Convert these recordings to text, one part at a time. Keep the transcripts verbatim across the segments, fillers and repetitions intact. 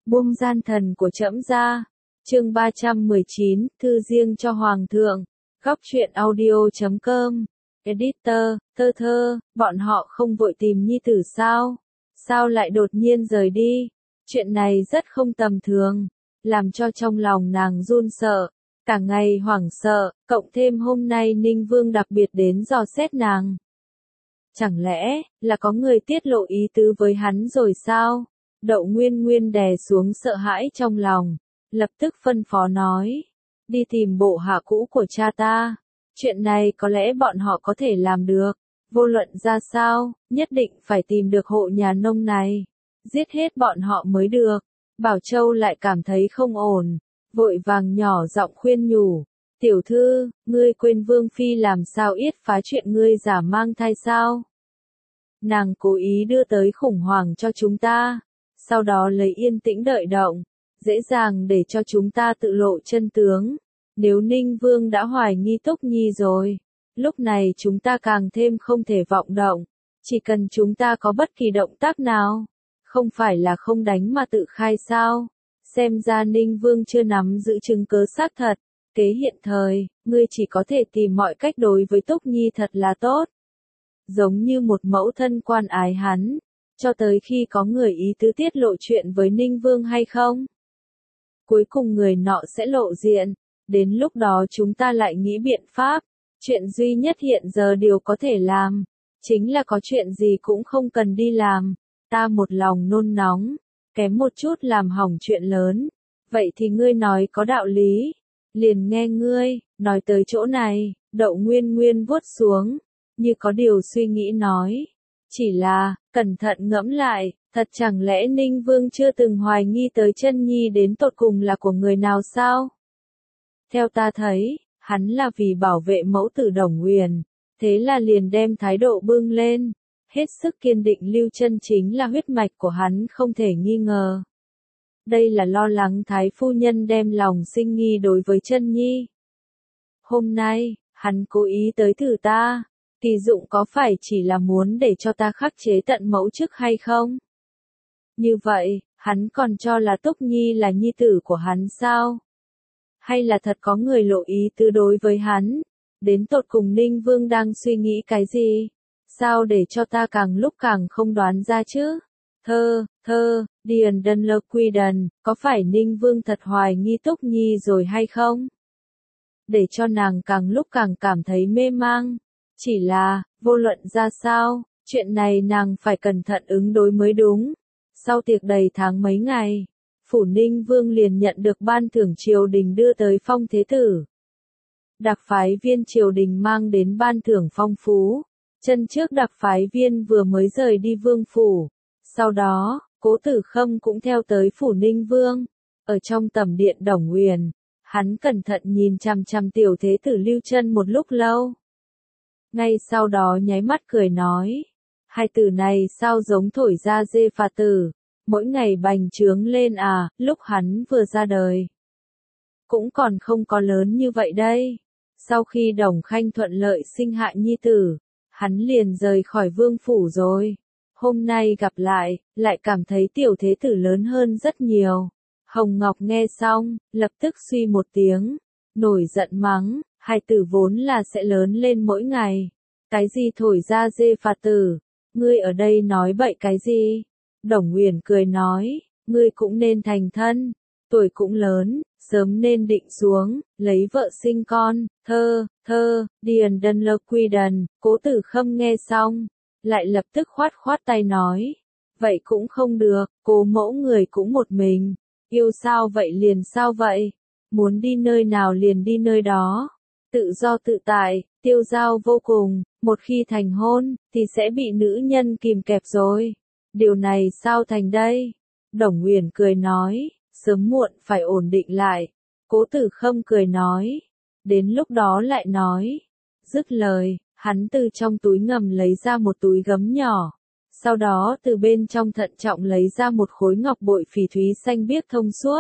Buông gian thần của trẫm ra. Chương ba trăm mười chín, thư riêng cho hoàng thượng. Góc truyện audio chấm com. Editor, thơ thơ, bọn họ không vội tìm nhi tử sao? Sao lại đột nhiên rời đi? Chuyện này rất không tầm thường, làm cho trong lòng nàng run sợ, cả ngày hoảng sợ, cộng thêm hôm nay Ninh Vương đặc biệt đến dò xét nàng. Chẳng lẽ, là có người tiết lộ ý tứ với hắn rồi sao? Đậu Nguyên Nguyên đè xuống sợ hãi trong lòng, lập tức phân phó nói, đi tìm bộ hạ cũ của cha ta. Chuyện này có lẽ bọn họ có thể làm được, vô luận ra sao, nhất định phải tìm được hộ nhà nông này, giết hết bọn họ mới được. Bảo Châu lại cảm thấy không ổn, vội vàng nhỏ giọng khuyên nhủ, tiểu thư, ngươi quên Vương Phi làm sao yết phá chuyện ngươi giả mang thai sao? Nàng cố ý đưa tới khủng hoảng cho chúng ta, sau đó lấy yên tĩnh đợi động, dễ dàng để cho chúng ta tự lộ chân tướng. Nếu Ninh Vương đã hoài nghi Túc Nhi rồi, lúc này chúng ta càng thêm không thể vọng động, chỉ cần chúng ta có bất kỳ động tác nào, không phải là không đánh mà tự khai sao? Xem ra Ninh Vương chưa nắm giữ chứng cớ xác thật, kế hiện thời, ngươi chỉ có thể tìm mọi cách đối với Túc Nhi thật là tốt. Giống như một mẫu thân quan ái hắn, cho tới khi có người ý tứ tiết lộ chuyện với Ninh Vương hay không? Cuối cùng người nọ sẽ lộ diện, đến lúc đó chúng ta lại nghĩ biện pháp. Chuyện duy nhất hiện giờ điều có thể làm, chính là có chuyện gì cũng không cần đi làm. Ta một lòng nôn nóng, kém một chút làm hỏng chuyện lớn. Vậy thì ngươi nói có đạo lý, liền nghe ngươi. Nói tới chỗ này, Đậu Nguyên Nguyên vuốt xuống, như có điều suy nghĩ nói, chỉ là, cẩn thận ngẫm lại, thật chẳng lẽ Ninh Vương chưa từng hoài nghi tới chân nhi đến tột cùng là của người nào sao? Theo ta thấy, hắn là vì bảo vệ mẫu tử Đồng Huyền, thế là liền đem thái độ bưng lên, hết sức kiên định Lưu Chân chính là huyết mạch của hắn không thể nghi ngờ. Đây là lo lắng thái phu nhân đem lòng sinh nghi đối với Chân nhi. Hôm nay, hắn cố ý tới thử ta, kỳ dụng có phải chỉ là muốn để cho ta khắc chế tận mẫu chức hay không? Như vậy, hắn còn cho là Túc Nhi là nhi tử của hắn sao? Hay là thật có người lộ ý tứ đối với hắn? Đến tột cùng Ninh Vương đang suy nghĩ cái gì? Sao để cho ta càng lúc càng không đoán ra chứ? Thơ, thơ, Điền Đân Lơ Quy Đần, có phải Ninh Vương thật hoài nghi Túc Nhi rồi hay không? Để cho nàng càng lúc càng cảm thấy mê mang. Chỉ là, vô luận ra sao, chuyện này nàng phải cẩn thận ứng đối mới đúng. Sau tiệc đầy tháng mấy ngày, Phủ Ninh Vương liền nhận được ban thưởng triều đình đưa tới phong thế tử. Đặc phái viên triều đình mang đến ban thưởng phong phú. Chân trước đặc phái viên vừa mới rời đi vương phủ. Sau đó, Cố Tử Khâm cũng theo tới Phủ Ninh Vương. Ở trong tầm điện Đồng Huyền, hắn cẩn thận nhìn chằm chằm tiểu thế tử Lưu Chân một lúc lâu. Ngay sau đó nháy mắt cười nói, hai từ này sao giống thổi ra dê phà tử, mỗi ngày bành trướng lên à, lúc hắn vừa ra đời. Cũng còn không có lớn như vậy đây. Sau khi Đồng Khanh thuận lợi sinh hạ nhi tử, hắn liền rời khỏi vương phủ rồi. Hôm nay gặp lại, lại cảm thấy tiểu thế tử lớn hơn rất nhiều. Hồng Ngọc nghe xong, lập tức suy một tiếng, nổi giận mắng, hai tử vốn là sẽ lớn lên mỗi ngày. Cái gì thổi ra dê phà tử, ngươi ở đây nói bậy cái gì? Đồng Huyền cười nói, ngươi cũng nên thành thân, tuổi cũng lớn, sớm nên định xuống, lấy vợ sinh con. Thơ, thơ, Điền Đân Lơ Quy Đần. Cố Tử Khâm nghe xong, lại lập tức khoát khoát tay nói, vậy cũng không được, cố mẫu người cũng một mình, yêu sao vậy liền sao vậy, muốn đi nơi nào liền đi nơi đó, tự do tự tại, tiêu dao vô cùng, một khi thành hôn, thì sẽ bị nữ nhân kìm kẹp rồi. Điều này sao thành đây? Đồng Huyền cười nói, sớm muộn phải ổn định lại. Cố Tử Khâm cười nói, đến lúc đó lại nói. Dứt lời, hắn từ trong túi ngầm lấy ra một túi gấm nhỏ. Sau đó từ bên trong thận trọng lấy ra một khối ngọc bội phỉ thúy xanh biếc thông suốt.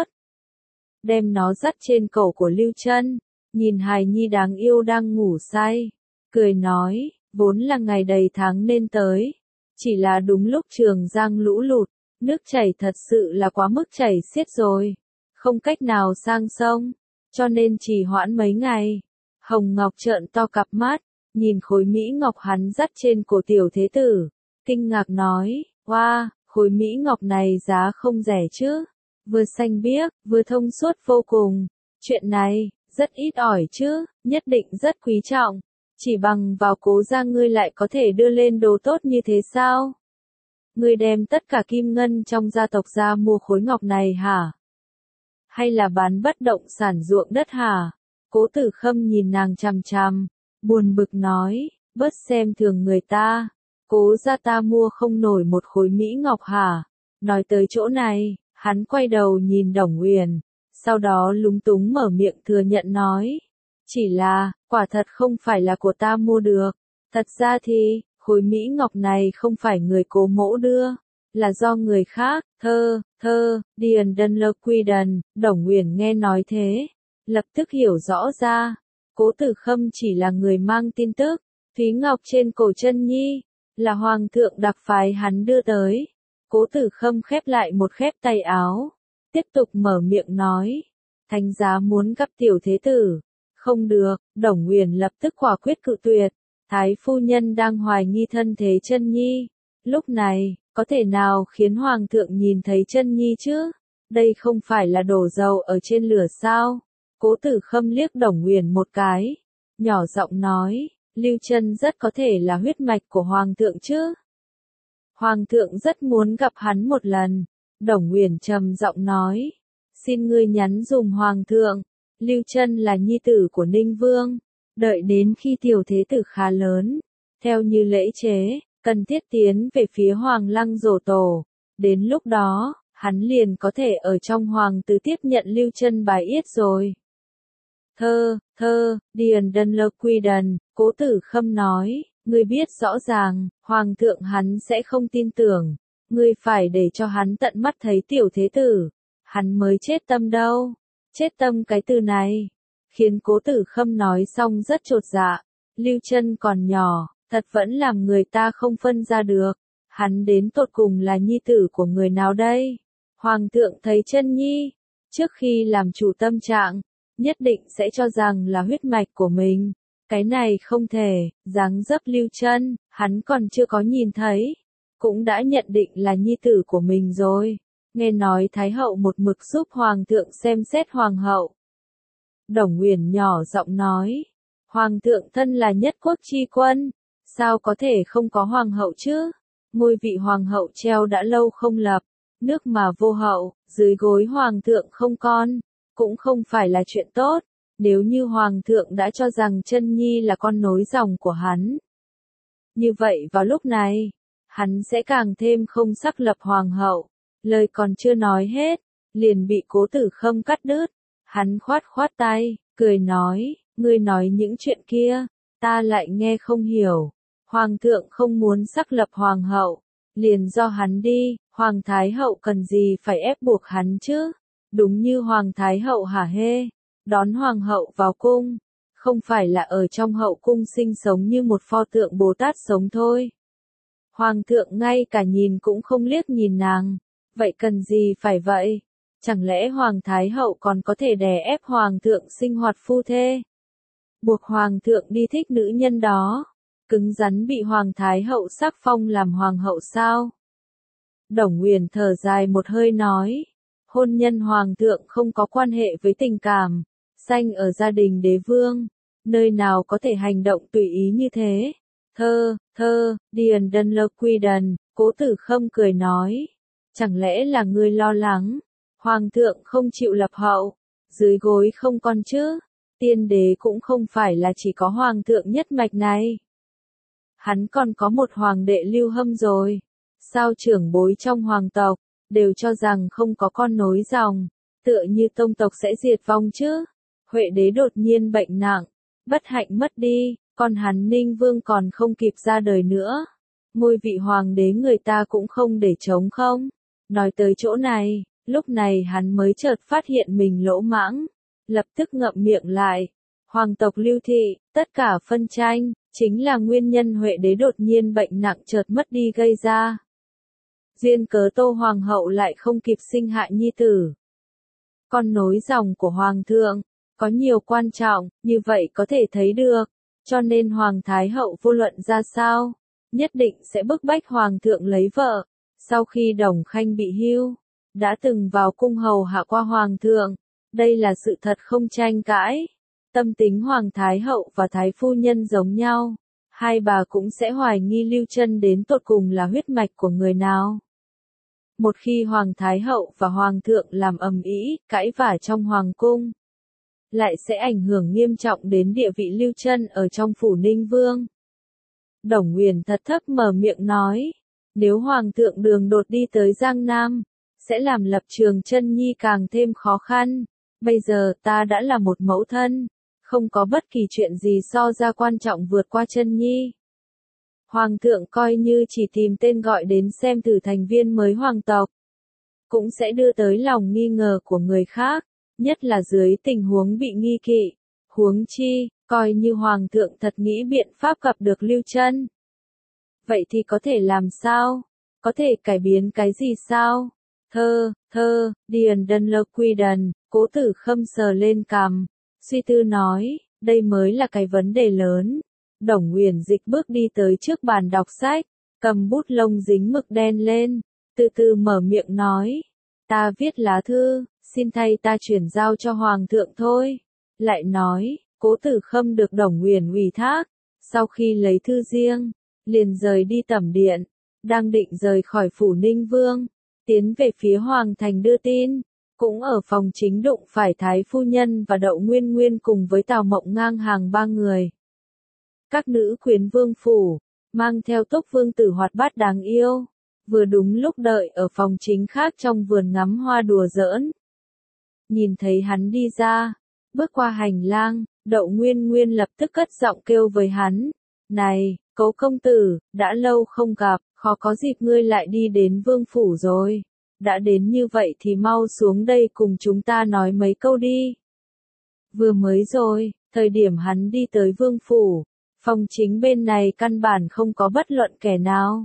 Đem nó dắt trên cổ của Lưu Chân, nhìn hài nhi đáng yêu đang ngủ say. Cười nói, vốn là ngày đầy tháng nên tới. Chỉ là đúng lúc Trường Giang lũ lụt, Nước chảy thật sự là quá mức chảy xiết rồi, không cách nào sang sông, cho nên trì hoãn mấy ngày. Hồng Ngọc trợn to cặp mắt, nhìn khối mỹ ngọc hắn dắt trên cổ tiểu thế tử, kinh ngạc nói, wow, khối mỹ ngọc này giá không rẻ chứ, vừa xanh biếc, vừa thông suốt vô cùng, chuyện này, rất ít ỏi chứ, nhất định rất quý trọng, chỉ bằng vào Cố gia ngươi lại có thể đưa lên đồ tốt như thế sao? Ngươi đem tất cả kim ngân trong gia tộc ra mua khối ngọc này hả? Hay là bán bất động sản ruộng đất hả? Cố Tử Khâm nhìn nàng chằm chằm, buồn bực nói, bớt xem thường người ta, Cố gia ta mua không nổi một khối mỹ ngọc hả? Nói tới chỗ này, hắn quay đầu nhìn Đồng Uyển, sau đó lúng túng mở miệng thừa nhận nói, chỉ là, quả thật không phải là của ta mua được, thật ra thì, khối mỹ ngọc này không phải người Cố mẫu đưa, là do người khác, thơ, thơ, Điền Đân Lơ Quy Đần. Đồng Uyển nghe nói thế, lập tức hiểu rõ ra, Cố Tử Khâm chỉ là người mang tin tức, Thúy Ngọc trên cổ Chân Nhi, là Hoàng thượng đặc phái hắn đưa tới. Cố Tử Khâm khép lại một khép tay áo, tiếp tục mở miệng nói, thánh giá muốn gặp tiểu thế tử, không được, Đồng Uyển lập tức quả quyết cự tuyệt, Thái phu nhân đang hoài nghi thân thế Chân Nhi, lúc này, có thể nào khiến Hoàng thượng nhìn thấy Chân Nhi chứ? Đây không phải là đổ dầu ở trên lửa sao? Cố Tử Khâm liếc Đồng Uyển một cái, nhỏ giọng nói, Lưu Chân rất có thể là huyết mạch của Hoàng thượng chứ? Hoàng thượng rất muốn gặp hắn một lần. Đồng Uyển trầm giọng nói, xin ngươi nhắn dùm Hoàng thượng, Lưu Chân là nhi tử của Ninh Vương, đợi đến khi tiểu thế tử khá lớn, theo như lễ chế, cần thiết tiến về phía Hoàng lăng dỗ tổ, đến lúc đó, hắn liền có thể ở trong Hoàng tử tiếp nhận Lưu Chân bài yết rồi. Thơ, thơ, Điền Đân Lơ Quy Đần. Cố Tử Khâm nói, ngươi biết rõ ràng, Hoàng thượng hắn sẽ không tin tưởng, ngươi phải để cho hắn tận mắt thấy tiểu thế tử, hắn mới chết tâm đâu. Chết tâm cái từ này, khiến Cố Tử Khâm nói xong rất chột dạ, Lưu Chân còn nhỏ, thật vẫn làm người ta không phân ra được, hắn đến tột cùng là nhi tử của người nào đây? Hoàng thượng thấy Chân Nhi, trước khi làm chủ tâm trạng, nhất định sẽ cho rằng là huyết mạch của mình. Cái này không thể, dáng dấp Lưu Chân, hắn còn chưa có nhìn thấy, cũng đã nhận định là nhi tử của mình rồi. Nghe nói Thái hậu một mực giúp Hoàng thượng xem xét Hoàng hậu. Đồng Uyển nhỏ giọng nói, Hoàng thượng thân là nhất quốc chi quân, sao có thể không có Hoàng hậu chứ? Ngôi vị Hoàng hậu treo đã lâu không lập, nước mà vô hậu, dưới gối Hoàng thượng không con, cũng không phải là chuyện tốt. Nếu như Hoàng thượng đã cho rằng Chân Nhi là con nối dòng của hắn, như vậy vào lúc này, hắn sẽ càng thêm không sắc lập Hoàng hậu. Lời còn chưa nói hết, liền bị Cố Tử Khâm cắt đứt. Hắn khoát khoát tay, cười nói, ngươi nói những chuyện kia, ta lại nghe không hiểu. Hoàng thượng không muốn sắc lập Hoàng hậu, liền do hắn đi, Hoàng Thái hậu cần gì phải ép buộc hắn chứ? Đúng như Hoàng Thái hậu hả hê, đón Hoàng hậu vào cung, không phải là ở trong hậu cung sinh sống như một pho tượng Bồ Tát sống thôi. Hoàng thượng ngay cả nhìn cũng không liếc nhìn nàng, vậy cần gì phải vậy? Chẳng lẽ Hoàng Thái hậu còn có thể đè ép Hoàng thượng sinh hoạt phu thê? Buộc Hoàng thượng đi thích nữ nhân đó, cứng rắn bị Hoàng Thái hậu sắc phong làm Hoàng hậu sao? Đồng Uyển thở dài một hơi nói, hôn nhân Hoàng thượng không có quan hệ với tình cảm, sanh ở gia đình đế vương, nơi nào có thể hành động tùy ý như thế? Thơ, thơ, Điền Đân Lơ Quy Đần. Cố Tử Khâm cười nói, chẳng lẽ là ngươi lo lắng, Hoàng thượng không chịu lập hậu, dưới gối không con chứ? Tiên đế cũng không phải là chỉ có Hoàng thượng nhất mạch này. Hắn còn có một hoàng đệ Lưu Hâm rồi. Sao trưởng bối trong hoàng tộc, đều cho rằng không có con nối dòng, tựa như tông tộc sẽ diệt vong chứ? Huệ đế đột nhiên bệnh nặng, bất hạnh mất đi, còn hắn Ninh Vương còn không kịp ra đời nữa. Ngôi vị hoàng đế người ta cũng không để trống không. Nói tới chỗ này, lúc này hắn mới chợt phát hiện mình lỗ mãng, lập tức ngậm miệng lại. Hoàng tộc Lưu thị, tất cả phân tranh, chính là nguyên nhân Huệ đế đột nhiên bệnh nặng chợt mất đi gây ra. duyên cớ Tô Hoàng hậu lại không kịp sinh hạ nhi tử. Con nối dòng của Hoàng thượng, có nhiều quan trọng, như vậy có thể thấy được, cho nên Hoàng Thái hậu vô luận ra sao, nhất định sẽ bức bách Hoàng thượng lấy vợ. Sau khi Đồng Khanh bị hưu, đã từng vào cung hầu hạ qua Hoàng thượng, đây là sự thật không tranh cãi. Tâm tính Hoàng Thái hậu và Thái phu nhân giống nhau, hai bà cũng sẽ hoài nghi Lưu Chân đến tột cùng là huyết mạch của người nào. Một khi Hoàng Thái hậu và Hoàng thượng làm ầm ĩ, cãi vã trong Hoàng cung, lại sẽ ảnh hưởng nghiêm trọng đến địa vị Lưu Chân ở trong phủ Ninh Vương. Đồng Nguyền thật thấp mở miệng nói, nếu Hoàng thượng đường đột đi tới Giang Nam, sẽ làm lập trường Chân Nhi càng thêm khó khăn. Bây giờ ta đã là một mẫu thân, không có bất kỳ chuyện gì so ra quan trọng vượt qua Chân Nhi. Hoàng thượng coi như chỉ tìm tên gọi đến xem thử thành viên mới hoàng tộc, cũng sẽ đưa tới lòng nghi ngờ của người khác, nhất là dưới tình huống bị nghi kỵ. Huống chi, coi như Hoàng thượng thật nghĩ biện pháp gặp được Lưu Chân. Vậy thì có thể làm sao? Có thể cải biến cái gì sao? Thơ, thơ, Điền Đân Lơ Quy Đần, Cố Tử Khâm sờ lên cằm, suy tư nói, đây mới là cái vấn đề lớn. Đồng Nguyền Dịch bước đi tới trước bàn đọc sách, cầm bút lông dính mực đen lên, từ từ mở miệng nói, ta viết lá thư, xin thay ta chuyển giao cho Hoàng thượng thôi. Lại nói, Cố Tử Khâm được Đồng Nguyền ủy thác, sau khi lấy thư riêng, liền rời đi tẩm điện, đang định rời khỏi phủ Ninh Vương, tiến về phía Hoàng thành đưa tin, cũng ở phòng chính đụng phải Thái phu nhân và Đậu Nguyên Nguyên cùng với Tào Mộng ngang hàng ba người. Các nữ quyến vương phủ, mang theo túc vương tử hoạt bát đáng yêu, vừa đúng lúc đợi ở phòng chính khác trong vườn ngắm hoa đùa giỡn. Nhìn thấy hắn đi ra, bước qua hành lang, Đậu Nguyên Nguyên lập tức cất giọng kêu với hắn, này, Cố công tử, đã lâu không gặp, khó có dịp ngươi lại đi đến vương phủ rồi. Đã đến như vậy thì mau xuống đây cùng chúng ta nói mấy câu đi. Vừa mới rồi, thời điểm hắn đi tới vương phủ, phòng chính bên này căn bản không có bất luận kẻ nào.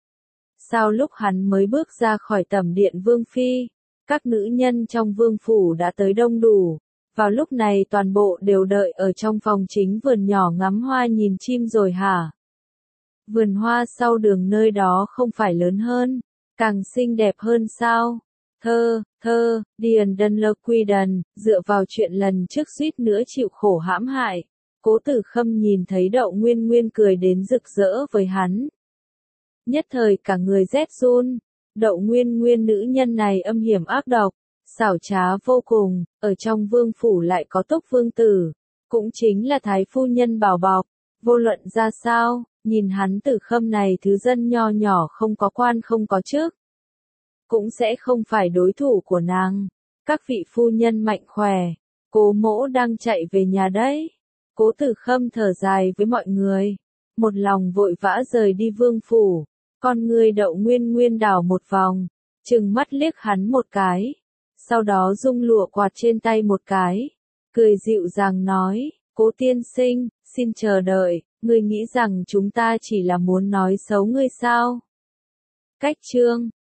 Sau lúc hắn mới bước ra khỏi tẩm điện vương phi, các nữ nhân trong vương phủ đã tới đông đủ. Vào lúc này toàn bộ đều đợi ở trong phòng chính vườn nhỏ ngắm hoa nhìn chim rồi hả? Vườn hoa sau đường nơi đó không phải lớn hơn, càng xinh đẹp hơn sao? Thơ, thơ, Điền Đân Lơ Quy Đần, dựa vào chuyện lần trước suýt nữa chịu khổ hãm hại. Cố Tử Khâm nhìn thấy Đậu Nguyên Nguyên cười đến rực rỡ với hắn. Nhất thời cả người rét run, Đậu Nguyên Nguyên nữ nhân này âm hiểm ác độc, xảo trá vô cùng, ở trong vương phủ lại có túc vương tử, cũng chính là Thái phu nhân bảo bọc, vô luận ra sao, nhìn hắn Tử Khâm này thứ dân nho nhỏ không có quan không có chức, cũng sẽ không phải đối thủ của nàng. Các vị phu nhân mạnh khỏe, Cố mỗ đang chạy về nhà đấy. Cố Tử Khâm thở dài với mọi người, một lòng vội vã rời đi vương phủ, con người Đậu Nguyên Nguyên đảo một vòng, trừng mắt liếc hắn một cái, sau đó rung lụa quạt trên tay một cái, cười dịu dàng nói, Cố tiên sinh, xin chờ đợi, ngươi nghĩ rằng chúng ta chỉ là muốn nói xấu ngươi sao? Cách chương